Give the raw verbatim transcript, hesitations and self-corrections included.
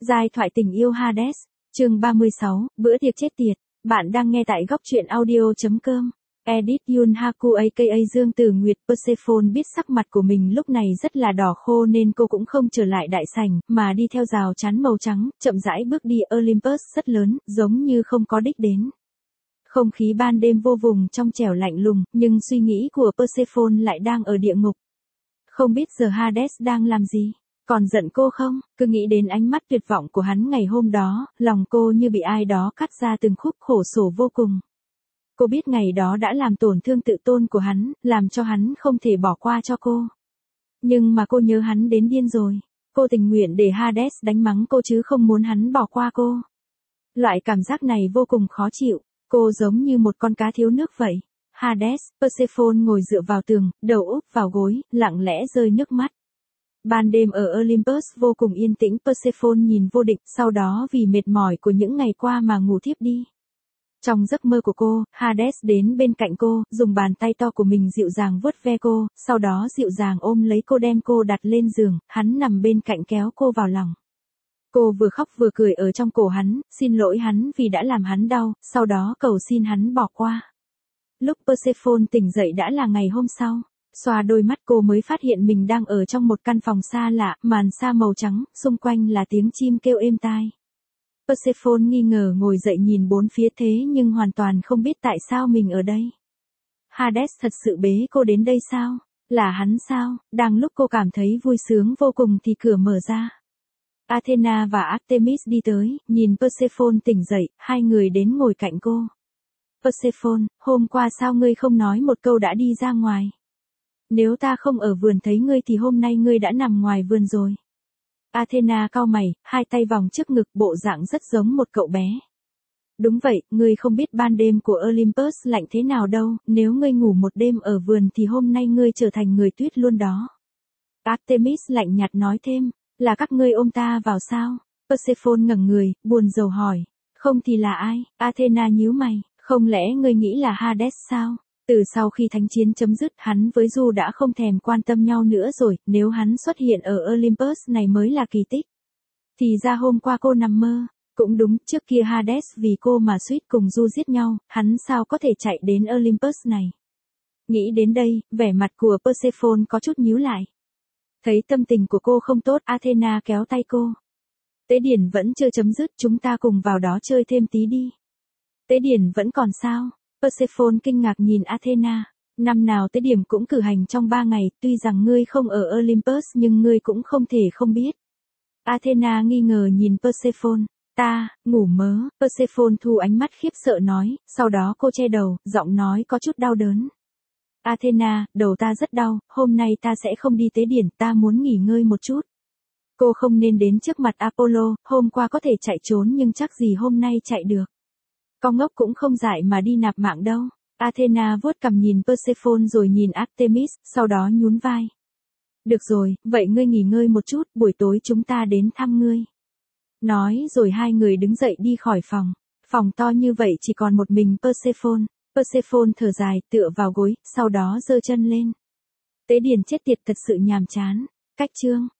Giai thoại tình yêu Hades, chương ba mươi sáu, bữa tiệc chết tiệt. Bạn đang nghe tại góc truyện audio chấm com. Edit Yun Haku aka Dương Tử Nguyệt. Persephone biết sắc mặt của mình lúc này rất là đỏ khô nên cô cũng không trở lại đại sảnh, mà đi theo rào chắn màu trắng, chậm rãi bước đi. Olympus rất lớn, giống như không có đích đến. Không khí ban đêm vô vùng trong trẻo lạnh lùng, nhưng suy nghĩ của Persephone lại đang ở địa ngục. Không biết giờ Hades đang làm gì? Còn giận cô không? Cứ nghĩ đến ánh mắt tuyệt vọng của hắn ngày hôm đó, lòng cô như bị ai đó cắt ra từng khúc, khổ sở vô cùng. Cô biết ngày đó đã làm tổn thương tự tôn của hắn, làm cho hắn không thể bỏ qua cho cô. Nhưng mà cô nhớ hắn đến điên rồi. Cô tình nguyện để Hades đánh mắng cô chứ không muốn hắn bỏ qua cô. Loại cảm giác này vô cùng khó chịu. Cô giống như một con cá thiếu nước vậy. Hades, Persephone ngồi dựa vào tường, đầu úp vào gối, lặng lẽ rơi nước mắt. Ban đêm ở Olympus vô cùng yên tĩnh. Persephone nhìn vô địch, sau đó vì mệt mỏi của những ngày qua mà ngủ thiếp đi. Trong giấc mơ của cô, Hades đến bên cạnh cô, dùng bàn tay to của mình dịu dàng vuốt ve cô, sau đó dịu dàng ôm lấy cô đem cô đặt lên giường, hắn nằm bên cạnh kéo cô vào lòng. Cô vừa khóc vừa cười ở trong cổ hắn, xin lỗi hắn vì đã làm hắn đau, sau đó cầu xin hắn bỏ qua. Lúc Persephone tỉnh dậy đã là ngày hôm sau. Xoa đôi mắt cô mới phát hiện mình đang ở trong một căn phòng xa lạ, màn sa màu trắng, xung quanh là tiếng chim kêu êm tai. Persephone nghi ngờ ngồi dậy nhìn bốn phía thế nhưng hoàn toàn không biết tại sao mình ở đây. Hades thật sự bế cô đến đây sao? Là hắn sao? Đang lúc cô cảm thấy vui sướng vô cùng thì cửa mở ra. Athena và Artemis đi tới, nhìn Persephone tỉnh dậy, hai người đến ngồi cạnh cô. Persephone, hôm qua sao ngươi không nói một câu đã đi ra ngoài? Nếu ta không ở vườn thấy ngươi thì hôm nay ngươi đã nằm ngoài vườn rồi. Athena cau mày, hai tay vòng trước ngực, bộ dạng rất giống một cậu bé. Đúng vậy, ngươi không biết ban đêm của Olympus lạnh thế nào đâu, nếu ngươi ngủ một đêm ở vườn thì hôm nay ngươi trở thành người tuyết luôn đó. Artemis lạnh nhạt nói thêm, là các ngươi ôm ta vào sao? Persephone ngẩng người, buồn rầu hỏi, không thì là ai? Athena nhíu mày, không lẽ ngươi nghĩ là Hades sao? Từ sau khi thánh chiến chấm dứt, hắn với Du đã không thèm quan tâm nhau nữa rồi, nếu hắn xuất hiện ở Olympus này mới là kỳ tích. Thì ra hôm qua cô nằm mơ, cũng đúng, trước kia Hades vì cô mà suýt cùng Du giết nhau, hắn sao có thể chạy đến Olympus này. Nghĩ đến đây, vẻ mặt của Persephone có chút nhíu lại. Thấy tâm tình của cô không tốt, Athena kéo tay cô. Tế điển vẫn chưa chấm dứt, chúng ta cùng vào đó chơi thêm tí đi. Tế điển vẫn còn sao? Persephone kinh ngạc nhìn Athena, năm nào tế điểm cũng cử hành trong ba ngày, tuy rằng ngươi không ở Olympus nhưng ngươi cũng không thể không biết. Athena nghi ngờ nhìn Persephone, ta, ngủ mớ, Persephone thu ánh mắt khiếp sợ nói, sau đó cô che đầu, giọng nói có chút đau đớn. Athena, đầu ta rất đau, hôm nay ta sẽ không đi tế điển, ta muốn nghỉ ngơi một chút. Cô không nên đến trước mặt Apollo, hôm qua có thể chạy trốn nhưng chắc gì hôm nay chạy được. Con ngốc cũng không dại mà đi nạp mạng đâu. Athena vuốt cằm nhìn Persephone rồi nhìn Artemis, sau đó nhún vai. Được rồi, vậy ngươi nghỉ ngơi một chút, buổi tối chúng ta đến thăm ngươi. Nói rồi hai người đứng dậy đi khỏi phòng. Phòng to như vậy chỉ còn một mình Persephone. Persephone thở dài, tựa vào gối, sau đó giơ chân lên. Tế điển chết tiệt thật sự nhàm chán. Cách chương.